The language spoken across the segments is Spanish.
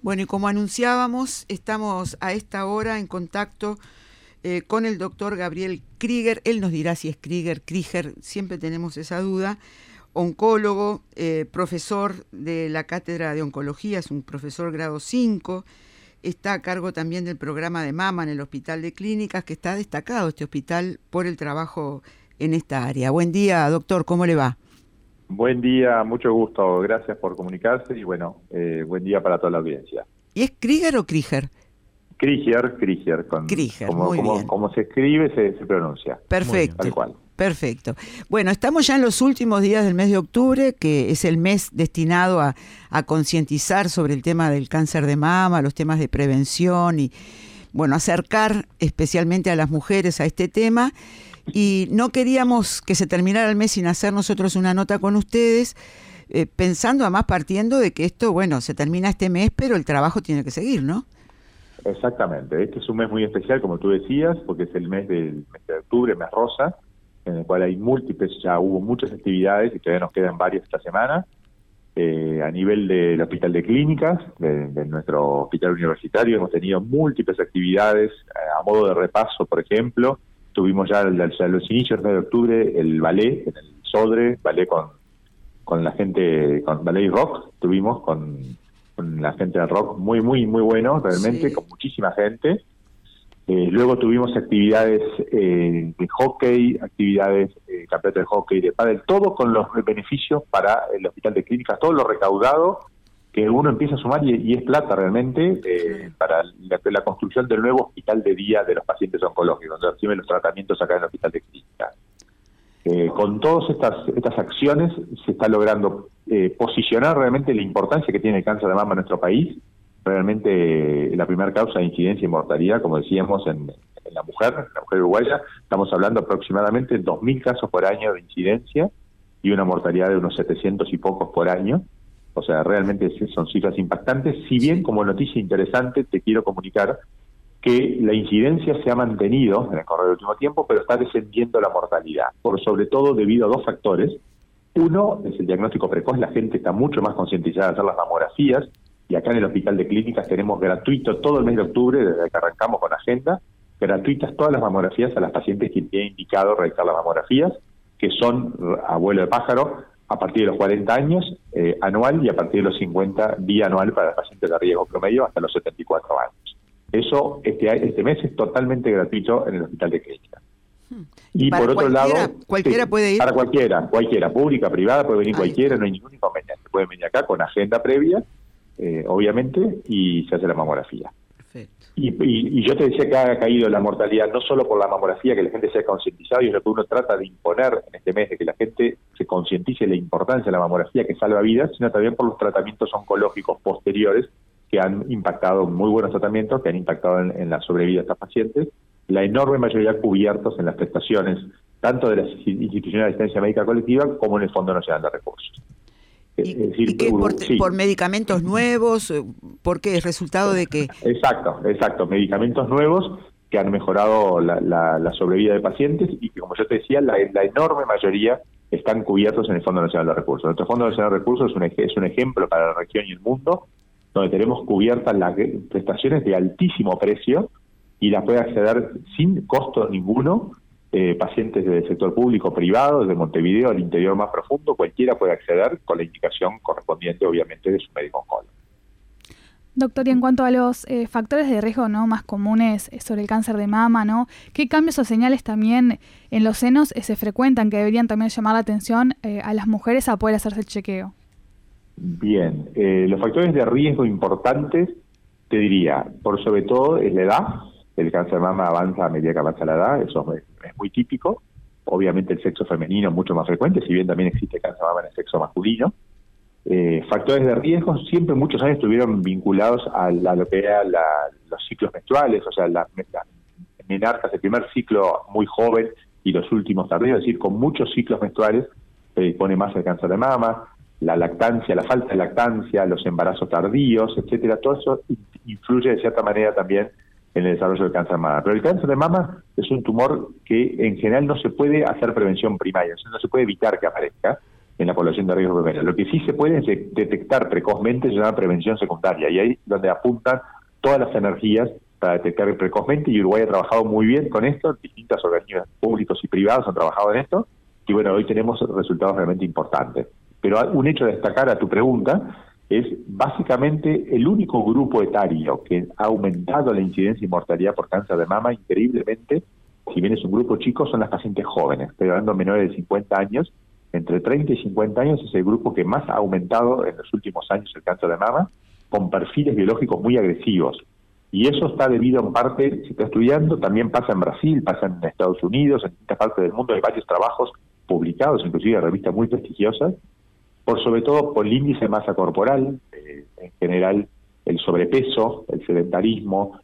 Bueno, y como anunciábamos, estamos a esta hora en contacto con el doctor Gabriel Krieger. Él nos dirá si es Krieger, siempre tenemos esa duda. Oncólogo, profesor de la Cátedra de Oncología, es un profesor grado 5, está a cargo también del programa de mama en el Hospital de Clínicas, que está destacado este hospital por el trabajo en esta área. Buen día, doctor, ¿cómo le va? Buen día, mucho gusto, gracias por comunicarse y bueno, buen día para toda la audiencia. ¿Y es Krieger o Krieger? Krieger, Krieger, muy bien. Como se escribe, se pronuncia. Perfecto. Tal cual. Perfecto. Bueno, estamos ya en los últimos días del mes de octubre, que es el mes destinado a concientizar sobre el tema del cáncer de mama, los temas de prevención y, bueno, acercar especialmente a las mujeres a este tema. Y no queríamos que se terminara el mes sin hacer nosotros una nota con ustedes, pensando además partiendo de que esto, bueno, se termina este mes, pero el trabajo tiene que seguir, ¿no? Exactamente. Este es un mes muy especial, como tú decías, porque es el mes de octubre, mes rosa, en el cual hay múltiples, ya hubo muchas actividades y todavía nos quedan varias esta semana. A nivel del Hospital de Clínicas, de nuestro hospital universitario, hemos tenido múltiples actividades. A modo de repaso, por ejemplo, tuvimos ya a los inicios del mes de octubre el ballet en el Sodre, ballet con la gente, con ballet y rock, tuvimos con la gente de rock muy bueno, realmente, sí, con muchísima gente. Luego tuvimos actividades de hockey, actividades campeonato de hockey, de pádel, todo con los beneficios para el Hospital de Clínicas, todo lo recaudado que uno empieza a sumar y es plata realmente para la construcción del nuevo hospital de día de los pacientes oncológicos, donde reciben los tratamientos acá en el Hospital de Clínicas. Con todas estas acciones se está logrando posicionar realmente la importancia que tiene el cáncer de mama en nuestro país. Realmente la primera causa de incidencia y mortalidad, como decíamos, en la mujer uruguaya, estamos hablando aproximadamente de 2.000 casos por año de incidencia y una mortalidad de unos 700 y pocos por año. O sea, realmente son cifras impactantes. Si bien, como noticia interesante, te quiero comunicar que la incidencia se ha mantenido en el correr del último tiempo, pero está descendiendo la mortalidad, por sobre todo debido a dos factores. Uno es el diagnóstico precoz, la gente está mucho más concientizada de hacer las mamografías, y acá en el Hospital de Clínicas tenemos gratuito todo el mes de octubre, desde que arrancamos con agenda, gratuitas todas las mamografías a las pacientes que tienen indicado realizar las mamografías, que son a vuelo de pájaro, a partir de los 40 años anual y a partir de los 50 bianual para pacientes de riesgo promedio hasta los 74 años. Eso este mes es totalmente gratuito en el Hospital de Clínicas. Y por otro lado, cualquiera puede ir. Para cualquiera, pública, privada, puede venir cualquiera, no hay ningún inconveniente. Pueden venir acá con agenda previa, obviamente, y se hace la mamografía. Perfecto. Y yo te decía que ha caído la mortalidad no solo por la mamografía, que la gente se ha concientizado, y es lo que uno trata de imponer en este mes, de que la gente se concientice la importancia de la mamografía que salva vidas, sino también por los tratamientos oncológicos posteriores que han impactado, muy buenos tratamientos, que han impactado en la sobrevida de estas pacientes, la enorme mayoría cubiertos en las prestaciones, tanto de las instituciones de asistencia médica colectiva como en el Fondo Nacional de Recursos. ¿Y qué por medicamentos nuevos? ¿Por qué? ¿Es resultado de qué? Exacto. Medicamentos nuevos que han mejorado la sobrevida de pacientes y que, como yo te decía, la enorme mayoría están cubiertos en el Fondo Nacional de Recursos. Nuestro Fondo Nacional de Recursos es un ejemplo para la región y el mundo, donde tenemos cubiertas las prestaciones de altísimo precio y las puede acceder sin costo ninguno. Pacientes del sector público, privado, desde Montevideo al interior más profundo, cualquiera puede acceder con la indicación correspondiente, obviamente, de su médico oncólogo. Doctor, y en cuanto a los factores de riesgo, ¿no?, más comunes sobre el cáncer de mama, ¿no?, ¿qué cambios o señales también en los senos se frecuentan que deberían también llamar la atención a las mujeres a poder hacerse el chequeo? Bien, los factores de riesgo importantes, te diría, por sobre todo es la edad. El cáncer de mama avanza a medida que avanza la edad, eso es muy típico. Obviamente el sexo femenino es mucho más frecuente, si bien también existe cáncer de mama en el sexo masculino. Factores de riesgo siempre muchos años estuvieron vinculados a lo que era los ciclos menstruales, o sea, las menarcas, el primer ciclo muy joven y los últimos tardíos, es decir, con muchos ciclos menstruales se pone más el cáncer de mama, la lactancia, la falta de lactancia, los embarazos tardíos, etcétera. Todo eso influye de cierta manera también en el desarrollo del cáncer de mama. Pero el cáncer de mama es un tumor que en general no se puede hacer prevención primaria, o sea, no se puede evitar que aparezca, en la población de riesgo primario. Lo que sí se puede es detectar precozmente, se llama prevención secundaria, y ahí es donde apuntan todas las energías para detectar precozmente, y Uruguay ha trabajado muy bien con esto, distintos organismos públicos y privados han trabajado en esto, y bueno, hoy tenemos resultados realmente importantes. Pero un hecho de destacar a tu pregunta es básicamente el único grupo etario que ha aumentado la incidencia y mortalidad por cáncer de mama increíblemente, si bien es un grupo chico, son las pacientes jóvenes, estoy hablando de menores de 50 años, entre 30 y 50 años es el grupo que más ha aumentado en los últimos años el cáncer de mama, con perfiles biológicos muy agresivos. Y eso está debido en parte, se está estudiando, también pasa en Brasil, pasa en Estados Unidos, en distintas partes del mundo, hay varios trabajos publicados, inclusive en revistas muy prestigiosas, por sobre todo por el índice de masa corporal, en general el sobrepeso, el sedentarismo,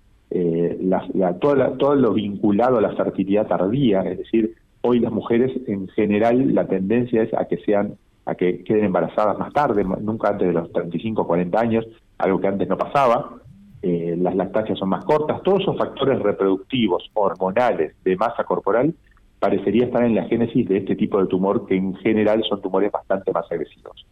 todo lo vinculado a la fertilidad tardía, es decir, hoy las mujeres en general la tendencia es a que queden embarazadas más tarde, nunca antes de los 35 o 40 años, algo que antes no pasaba. Las lactancias son más cortas, todos esos factores reproductivos, hormonales, de masa corporal, parecería estar en la génesis de este tipo de tumor, que en general son tumores bastante más agresivos.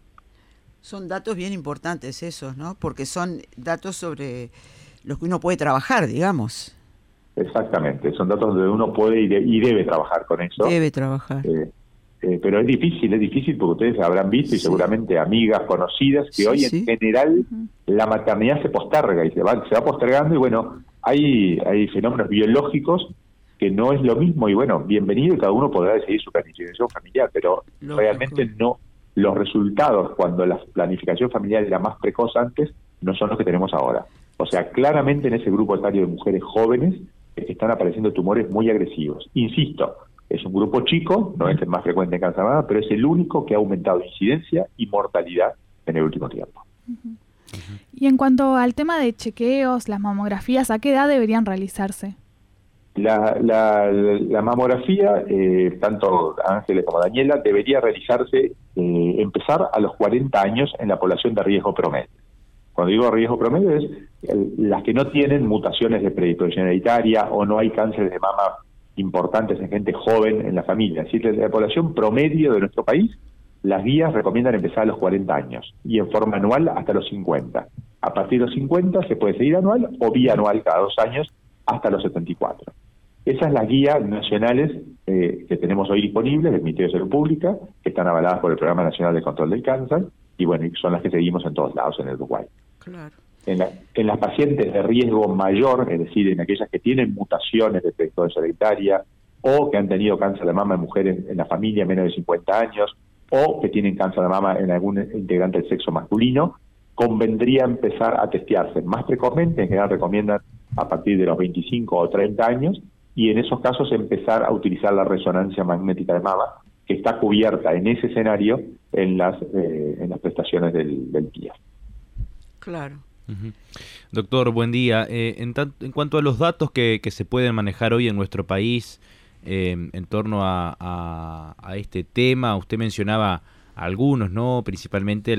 Son datos bien importantes esos, ¿no? Porque son datos sobre los que uno puede trabajar, digamos. Exactamente, son datos donde uno puede y debe trabajar con eso. Debe trabajar. Pero es difícil porque ustedes habrán visto y seguramente amigas, conocidas, que hoy en general la maternidad se posterga y se va postergando, y bueno, hay fenómenos biológicos que no es lo mismo, y bueno, bienvenido, y cada uno podrá decidir su planificación familiar, pero realmente no, los resultados cuando la planificación familiar era más precoz antes no son los que tenemos ahora. O sea, claramente en ese grupo etario de mujeres jóvenes están apareciendo tumores muy agresivos. Insisto, es un grupo chico, no es el más frecuente en cáncer de mama, pero es el único que ha aumentado incidencia y mortalidad en el último tiempo. Y en cuanto al tema de chequeos, las mamografías, ¿a qué edad deberían realizarse? La mamografía, tanto Ángeles como Daniela, debería realizarse, empezar a los 40 años en la población de riesgo promedio. Cuando digo riesgo promedio es las que no tienen mutaciones de predisposición hereditaria o no hay cánceres de mama importantes en gente joven en la familia. Es decir, la población promedio de nuestro país, las guías recomiendan empezar a los 40 años y en forma anual hasta los 50. A partir de los 50 se puede seguir anual o bianual cada 2 años hasta los 74. Esas son las guías nacionales que tenemos hoy disponibles del Ministerio de Salud Pública, que están avaladas por el Programa Nacional de Control del Cáncer, y bueno, son las que seguimos en todos lados en el Uruguay. Claro. En las pacientes de riesgo mayor, es decir, en aquellas que tienen mutaciones de predisposición hereditaria o que han tenido cáncer de mama en mujeres en la familia menos de 50 años o que tienen cáncer de mama en algún integrante del sexo masculino, convendría empezar a testearse más precozmente. En general recomiendan a partir de los 25 o 30 años, y en esos casos empezar a utilizar la resonancia magnética de mama, que está cubierta en ese escenario en las prestaciones del PIA. Claro. Doctor, buen día. En cuanto a los datos que se pueden manejar hoy en nuestro país en torno a este tema, usted mencionaba algunos, ¿no? Principalmente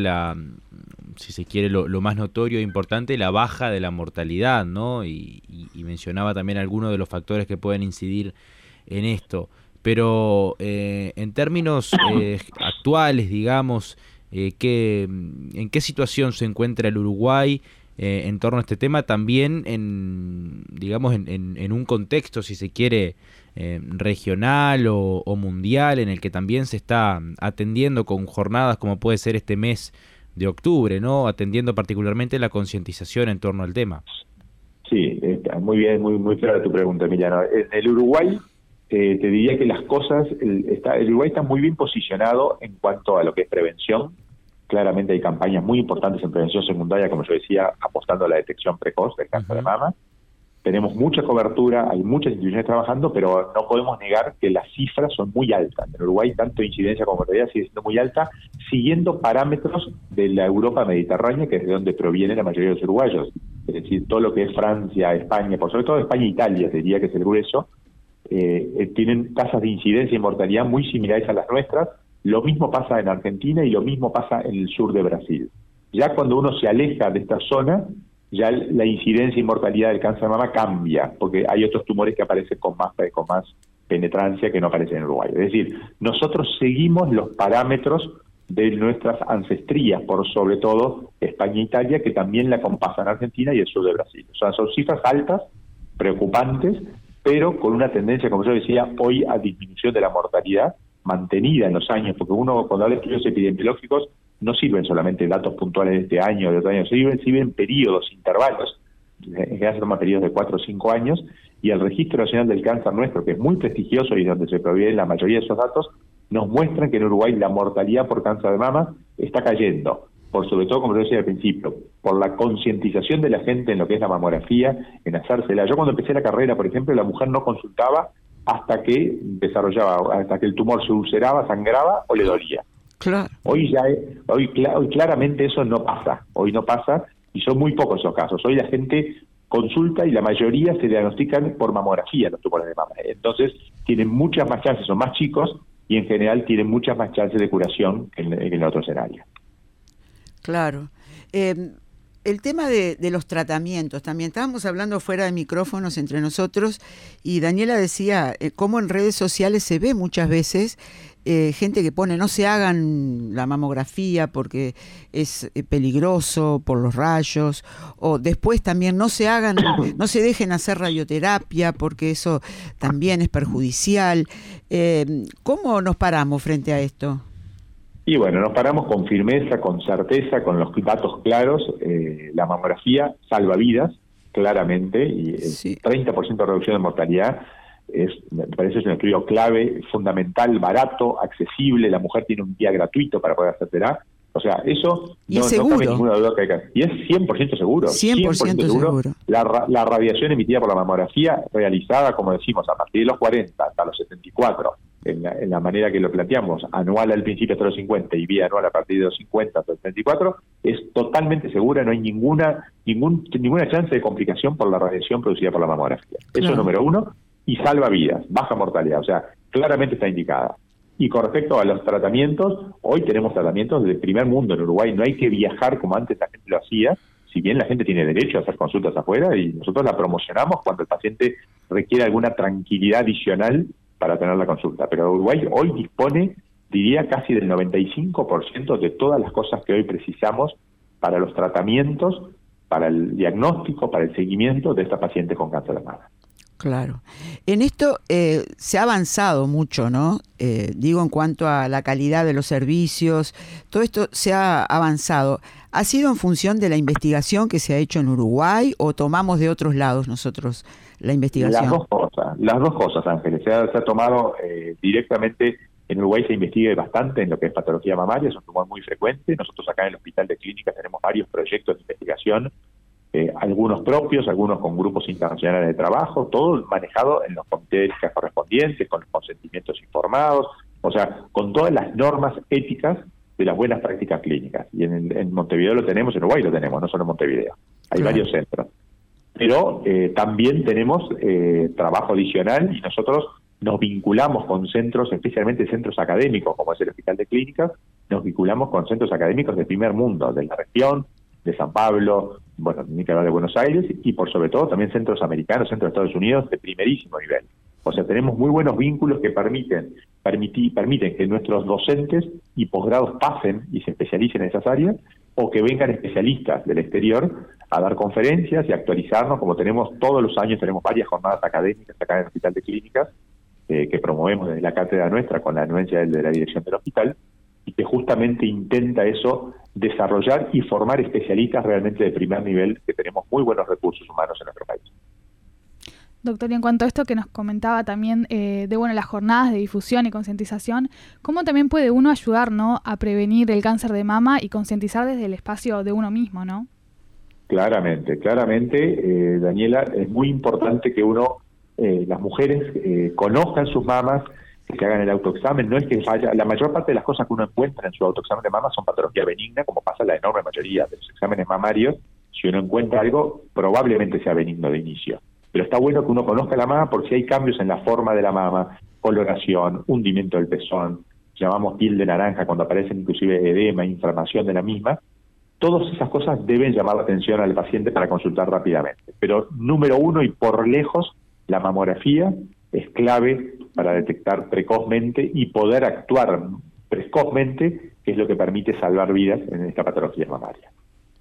si se quiere, lo más notorio e importante, la baja de la mortalidad, ¿no? Y mencionaba también algunos de los factores que pueden incidir en esto. Pero en términos actuales, digamos, ¿en qué situación se encuentra el Uruguay en torno a este tema? También en un contexto, si se quiere, regional o mundial, en el que también se está atendiendo con jornadas como puede ser este mes de octubre, ¿no? Atendiendo particularmente la concientización en torno al tema. Sí, muy bien, muy clara tu pregunta, Emiliano. En el Uruguay, te diría que las cosas, el Uruguay está muy bien posicionado en cuanto a lo que es prevención. Claramente hay campañas muy importantes en prevención secundaria, como yo decía, apostando a la detección precoz del cáncer de mama. Tenemos mucha cobertura, hay muchas instituciones trabajando, pero no podemos negar que las cifras son muy altas. En Uruguay, tanto incidencia como mortalidad sigue siendo muy alta, siguiendo parámetros de la Europa mediterránea, que es de donde proviene la mayoría de los uruguayos. Es decir, todo lo que es Francia, España, por sobre todo España e Italia, diría que es el grueso, tienen tasas de incidencia y mortalidad muy similares a las nuestras. Lo mismo pasa en Argentina y lo mismo pasa en el sur de Brasil. Ya cuando uno se aleja de esta zona, ya la incidencia y mortalidad del cáncer de mama cambia, porque hay otros tumores que aparecen con más penetrancia que no aparece en Uruguay. Es decir, nosotros seguimos los parámetros de nuestras ancestrías, por sobre todo España e Italia, que también la compasan Argentina y el sur de Brasil. O sea, son cifras altas, preocupantes, pero con una tendencia, como yo decía, hoy a disminución de la mortalidad mantenida en los años, porque uno cuando habla de estudios epidemiológicos no sirven solamente datos puntuales de este año o de otro año, sirven periodos, intervalos, en general se toman periodos de 4 o 5 años, y el Registro Nacional del Cáncer nuestro, que es muy prestigioso y donde se proveen la mayoría de esos datos, nos muestran que en Uruguay la mortalidad por cáncer de mama está cayendo, por sobre todo, como yo decía al principio, por la concientización de la gente en lo que es la mamografía, en hacérsela. Yo cuando empecé la carrera, por ejemplo, la mujer no consultaba hasta que hasta que el tumor se ulceraba, sangraba o le dolía. Claro. Hoy claramente eso no pasa, y son muy pocos esos casos. Hoy la gente consulta y la mayoría se diagnostican por mamografía los tumores de mama. Entonces tienen muchas más chances, son más chicos y en general tienen muchas más chances de curación que en otros escenarios. Claro. El tema de los tratamientos también, estábamos hablando fuera de micrófonos entre nosotros y Daniela decía cómo en redes sociales se ve muchas veces gente que pone no se hagan la mamografía porque es peligroso por los rayos, o después también no se dejen hacer radioterapia porque eso también es perjudicial. ¿Cómo nos paramos frente a esto? Y bueno, nos paramos con firmeza, con certeza, con los datos claros. La mamografía salva vidas, claramente, y el 30% de reducción de mortalidad me parece que es un estudio clave, fundamental, barato, accesible. La mujer tiene un día gratuito para poder hacérsela. O sea, eso no cabe ninguna duda que hay que. Y es 100% seguro. 100% seguro. La radiación emitida por la mamografía, realizada, como decimos, a partir de los 40 hasta los 74, en la manera que lo planteamos, anual al principio hasta los 50 y bianual a partir de los 50 hasta los 74, es totalmente segura, no hay ninguna chance de complicación por la radiación producida por la mamografía. Eso es número uno, y salva vidas, baja mortalidad, o sea, claramente está indicada. Y con respecto a los tratamientos, hoy tenemos tratamientos de primer mundo en Uruguay, no hay que viajar como antes la gente lo hacía, si bien la gente tiene derecho a hacer consultas afuera y nosotros la promocionamos cuando el paciente requiere alguna tranquilidad adicional para tener la consulta. Pero Uruguay hoy dispone, diría, casi del 95% de todas las cosas que hoy precisamos para los tratamientos, para el diagnóstico, para el seguimiento de esta paciente con cáncer de mama. Claro. En esto se ha avanzado mucho, ¿no? Digo, en cuanto a la calidad de los servicios, todo esto se ha avanzado. ¿Ha sido en función de la investigación que se ha hecho en Uruguay o tomamos de otros lados nosotros la investigación? Las dos cosas, Ángeles. Se ha tomado directamente, en Uruguay se investiga bastante en lo que es patología mamaria, es un tumor muy frecuente. Nosotros acá en el Hospital de Clínicas tenemos varios proyectos de investigación, algunos propios, algunos con grupos internacionales de trabajo, todo manejado en los comités correspondientes, con los consentimientos informados, o sea, con todas las normas éticas de las buenas prácticas clínicas. Y en Montevideo lo tenemos, en Uruguay lo tenemos, no solo en Montevideo. Hay varios centros. Pero también tenemos trabajo adicional y nosotros nos vinculamos con centros, especialmente centros académicos, como es el Hospital de Clínicas, nos vinculamos con centros académicos del primer mundo, de la región, de San Pablo, bueno, ni que hablar de Buenos Aires, y por sobre todo también centros americanos, centros de Estados Unidos de primerísimo nivel. O sea, tenemos muy buenos vínculos que permiten que nuestros docentes y posgrados pasen y se especialicen en esas áreas, o que vengan especialistas del exterior a dar conferencias y actualizarnos, como tenemos todos los años, tenemos varias jornadas académicas acá en el Hospital de Clínicas, que promovemos desde la cátedra nuestra con la anuencia de la dirección del hospital, y que justamente intenta eso, desarrollar y formar especialistas realmente de primer nivel, que tenemos muy buenos recursos humanos en nuestro país. Doctor, y en cuanto a esto que nos comentaba también de las jornadas de difusión y concientización, ¿cómo también puede uno ayudar, ¿no?, a prevenir el cáncer de mama y concientizar desde el espacio de uno mismo, ¿no? Claramente, Daniela, es muy importante que las mujeres conozcan sus mamas, que se hagan el autoexamen. No es que falla, la mayor parte de las cosas que uno encuentra en su autoexamen de mama son patología benigna, como pasa en la enorme mayoría de los exámenes mamarios. Si uno encuentra algo, probablemente sea benigno de inicio. Pero está bueno que uno conozca la mama por si hay cambios en la forma de la mama, coloración, hundimiento del pezón, llamamos piel de naranja cuando aparecen inclusive edema, inflamación de la misma. Todas esas cosas deben llamar la atención al paciente para consultar rápidamente. Pero número uno y por lejos, la mamografía es clave para detectar precozmente y poder actuar precozmente, que es lo que permite salvar vidas en esta patología mamaria.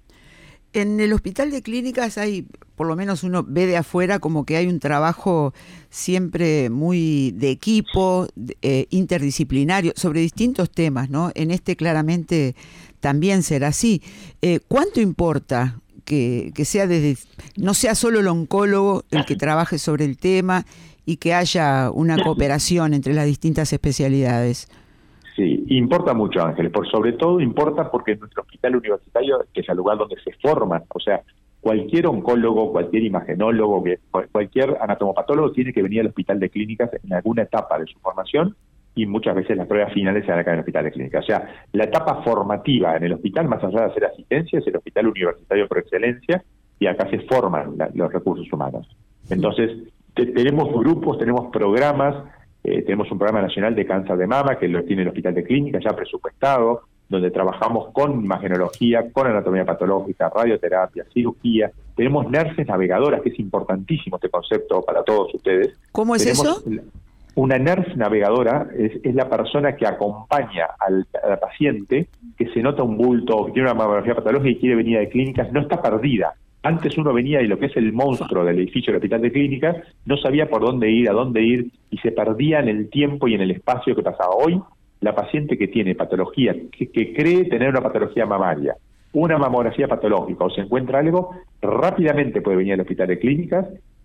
En el hospital de clínicas hay, por lo menos uno ve de afuera, como que hay un trabajo siempre muy de equipo, interdisciplinario, sobre distintos temas, ¿no? En este claramente también será así. ¿Cuánto importa que sea no sea solo el oncólogo el que trabaje sobre el tema y que haya una cooperación entre las distintas especialidades? Sí, importa mucho, Ángeles, sobre todo importa porque en nuestro hospital universitario, que es el lugar donde se forman, o sea, cualquier oncólogo, cualquier imagenólogo, cualquier anatomopatólogo tiene que venir al hospital de clínicas en alguna etapa de su formación, y muchas veces las pruebas finales se dan acá en el hospital de clínicas. O sea, la etapa formativa en el hospital, más allá de hacer asistencia, es el hospital universitario por excelencia, y acá se forman los recursos humanos. Entonces, tenemos grupos, tenemos programas. Tenemos un programa nacional de cáncer de mama que lo tiene el Hospital de Clínicas ya presupuestado, donde trabajamos con imagenología, con anatomía patológica, radioterapia, cirugía. Tenemos nurses navegadoras, que es importantísimo este concepto para todos ustedes. ¿Cómo es eso? Una nurse navegadora es la persona que acompaña a la paciente que se nota un bulto, que tiene una mamografía patológica y quiere venir de clínicas, no está perdida. Antes uno venía y lo que es el monstruo del edificio del Hospital de Clínicas no sabía por dónde ir, a dónde ir, y se perdía en el tiempo y en el espacio que pasaba. Hoy, la paciente que tiene patología, que cree tener una patología mamaria, una mamografía patológica o se encuentra algo, rápidamente puede venir al Hospital de Clínicas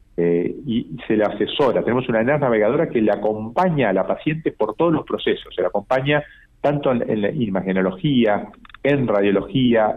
y se le asesora. Tenemos una nurse navegadora que le acompaña a la paciente por todos los procesos, se la acompaña tanto en la imagenología, en radiología,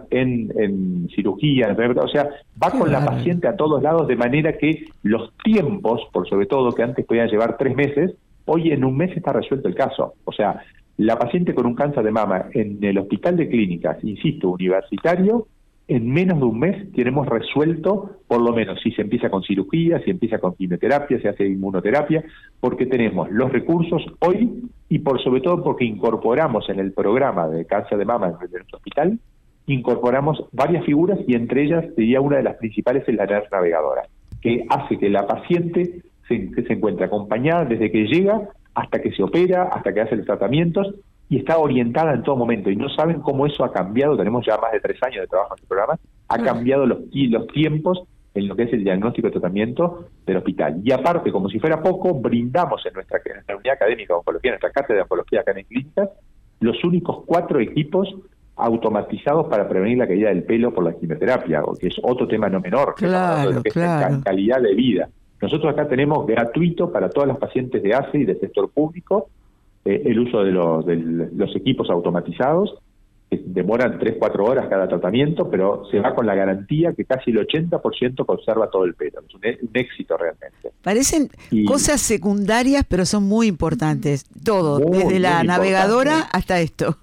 en cirugía, o sea, va con la paciente a todos lados, de manera que los tiempos, por sobre todo que antes podían llevar 3 meses, hoy en 1 mes está resuelto el caso. O sea, la paciente con un cáncer de mama en el hospital de clínicas, insisto, universitario, en menos de 1 mes tenemos resuelto, por lo menos, si se empieza con cirugía, si empieza con quimioterapia, se hace inmunoterapia, porque tenemos los recursos hoy y por sobre todo porque incorporamos en el programa de cáncer de mama de nuestro hospital, incorporamos varias figuras y entre ellas, diría una de las principales es la nurse navegadora, que hace que la paciente se encuentre acompañada desde que llega hasta que se opera, hasta que hace los tratamientos, y está orientada en todo momento, y no saben cómo eso ha cambiado. Tenemos ya más de 3 años de trabajo en este programa, ha cambiado los tiempos en lo que es el diagnóstico y tratamiento del hospital. Y aparte, como si fuera poco, brindamos en nuestra unidad académica de oncología, en nuestra cátedra de oncología acá en clínicas, los únicos 4 equipos automatizados para prevenir la caída del pelo por la quimioterapia, que es otro tema no menor, claro, lo que es calidad de vida. Nosotros acá tenemos gratuito para todas las pacientes de ACE y del sector público el uso de los equipos automatizados, que demoran 3-4 horas cada tratamiento, pero se va con la garantía que casi el 80% conserva todo el pelo. Es un éxito realmente. Parecen cosas secundarias, pero son muy importantes. Todo, desde la navegadora hasta esto.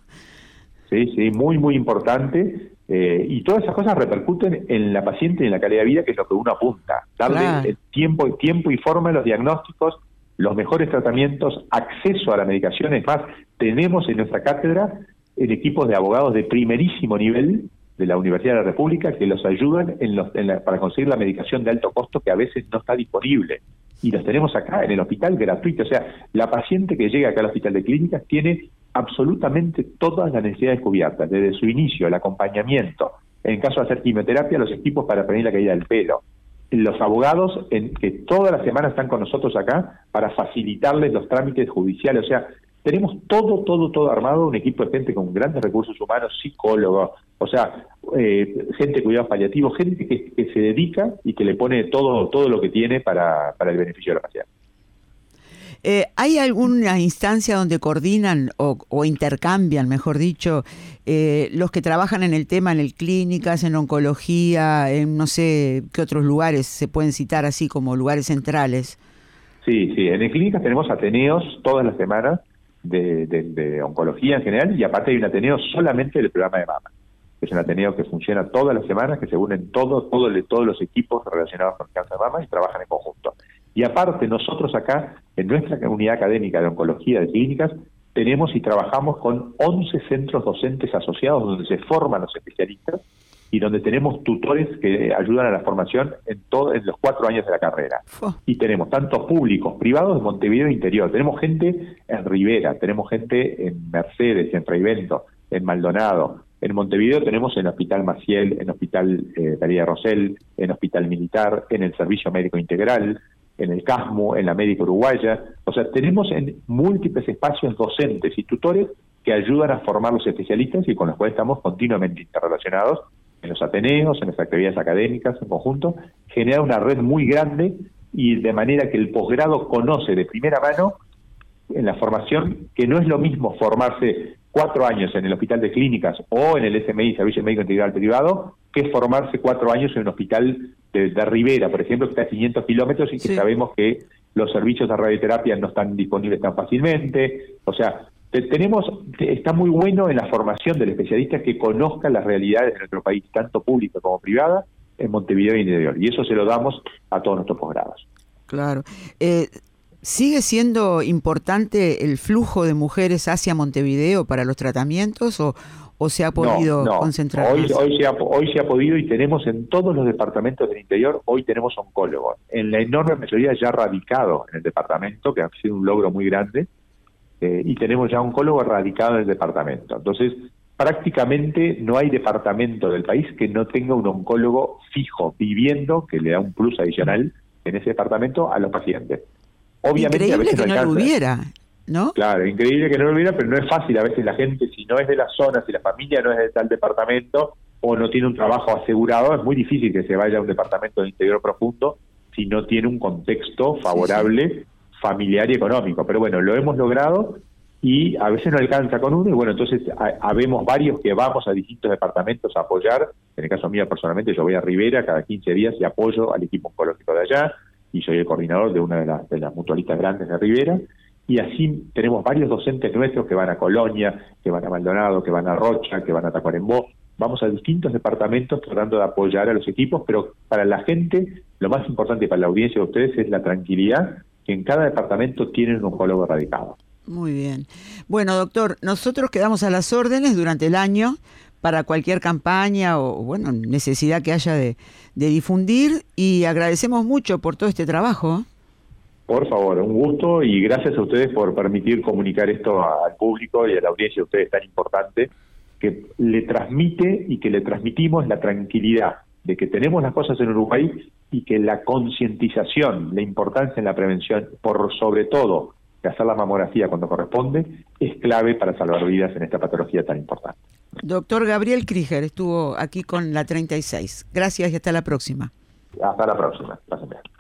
Sí, muy, muy importante. Y todas esas cosas repercuten en la paciente y en la calidad de vida, que es lo que uno apunta. Darle el tiempo y forma a los diagnósticos, los mejores tratamientos, acceso a la medicación. Es más, tenemos en nuestra cátedra equipos de abogados de primerísimo nivel de la Universidad de la República que los ayudan para conseguir la medicación de alto costo que a veces no está disponible. Y los tenemos acá en el hospital gratuito. O sea, la paciente que llega acá al hospital de clínicas tiene absolutamente todas las necesidades cubiertas, desde su inicio, el acompañamiento, en caso de hacer quimioterapia, los equipos para prevenir la caída del pelo, los abogados que toda la semana están con nosotros acá para facilitarles los trámites judiciales. O sea, tenemos todo armado, un equipo de gente con grandes recursos humanos, psicólogos, o sea, gente de cuidados paliativos, gente que se dedica y que le pone todo lo que tiene para el beneficio de la paciente. ¿Hay alguna instancia donde coordinan o intercambian, mejor dicho, los que trabajan en el tema, en el clínicas, en oncología, en no sé qué otros lugares se pueden citar así como lugares centrales? Sí, en el clínicas tenemos ateneos todas las semanas de oncología en general, y aparte hay un ateneo solamente del programa de mama. Es un ateneo que funciona todas las semanas, que se unen todos los equipos relacionados con el cáncer de mama y trabajan en conjunto. Y aparte, nosotros acá, en nuestra unidad académica de oncología de clínicas, tenemos y trabajamos con 11 centros docentes asociados donde se forman los especialistas, y donde tenemos tutores que ayudan a la formación en los 4 años de la carrera. Y tenemos tanto públicos, privados de Montevideo Interior, tenemos gente en Rivera, tenemos gente en Mercedes, en Frei-Bento, en Maldonado. En Montevideo tenemos en Hospital Maciel, en Hospital María Rosell, en Hospital Militar, en el Servicio Médico Integral, en el CASMU, en la Médica Uruguaya. O sea, tenemos en múltiples espacios docentes y tutores que ayudan a formar los especialistas y con los cuales estamos continuamente interrelacionados en los ateneos, en las actividades académicas en conjunto. Genera una red muy grande y de manera que el posgrado conoce de primera mano en la formación que no es lo mismo formarse 4 años en el Hospital de Clínicas o en el SMI, Servicio Médico Integral Privado, que formarse 4 años en un hospital de Rivera, por ejemplo, que está a 500 kilómetros y que sabemos que los servicios de radioterapia no están disponibles tan fácilmente. O sea, está muy bueno en la formación del especialista que conozca las realidades de nuestro país, tanto pública como privada, en Montevideo Interior. Y eso se lo damos a todos nuestros posgrados. Claro. ¿Sigue siendo importante el flujo de mujeres hacia Montevideo para los tratamientos o se ha podido concentrar? Hoy se ha podido y tenemos en todos los departamentos del interior, hoy tenemos oncólogos. En la enorme mayoría ya radicados en el departamento, que ha sido un logro muy grande, y tenemos ya oncólogos radicados en el departamento. Entonces, prácticamente no hay departamento del país que no tenga un oncólogo fijo, viviendo, que le da un plus adicional en ese departamento a los pacientes. Obviamente, increíble que no lo hubiera, ¿no? Claro, increíble que no lo hubiera, pero no es fácil. A veces la gente, si no es de la zona, si la familia no es de tal departamento o no tiene un trabajo asegurado, es muy difícil que se vaya a un departamento de interior profundo si no tiene un contexto favorable, familiar y económico. Pero bueno, lo hemos logrado y a veces no alcanza con uno y bueno, entonces habemos varios que vamos a distintos departamentos a apoyar. En el caso mío personalmente, yo voy a Rivera cada 15 días y apoyo al equipo oncológico de allá, y soy el coordinador de una de las mutualistas grandes de Rivera, y así tenemos varios docentes nuestros que van a Colonia, que van a Maldonado, que van a Rocha, que van a Tacuarembó. Vamos a distintos departamentos tratando de apoyar a los equipos, pero para la gente, lo más importante para la audiencia de ustedes es la tranquilidad que en cada departamento tienen un oncólogo radicado. Muy bien. Bueno, doctor, nosotros quedamos a las órdenes durante el año para cualquier campaña o, bueno, necesidad que haya de difundir, y agradecemos mucho por todo este trabajo. Por favor, un gusto y gracias a ustedes por permitir comunicar esto al público y a la audiencia de ustedes tan importante, que le transmite y que le transmitimos la tranquilidad de que tenemos las cosas en Uruguay y que la concientización, la importancia en la prevención, por sobre todo de hacer la mamografía cuando corresponde, es clave para salvar vidas en esta patología tan importante. Doctor Gabriel Krieger estuvo aquí con la 36. Gracias y hasta la próxima. Hasta la próxima. Pásenme.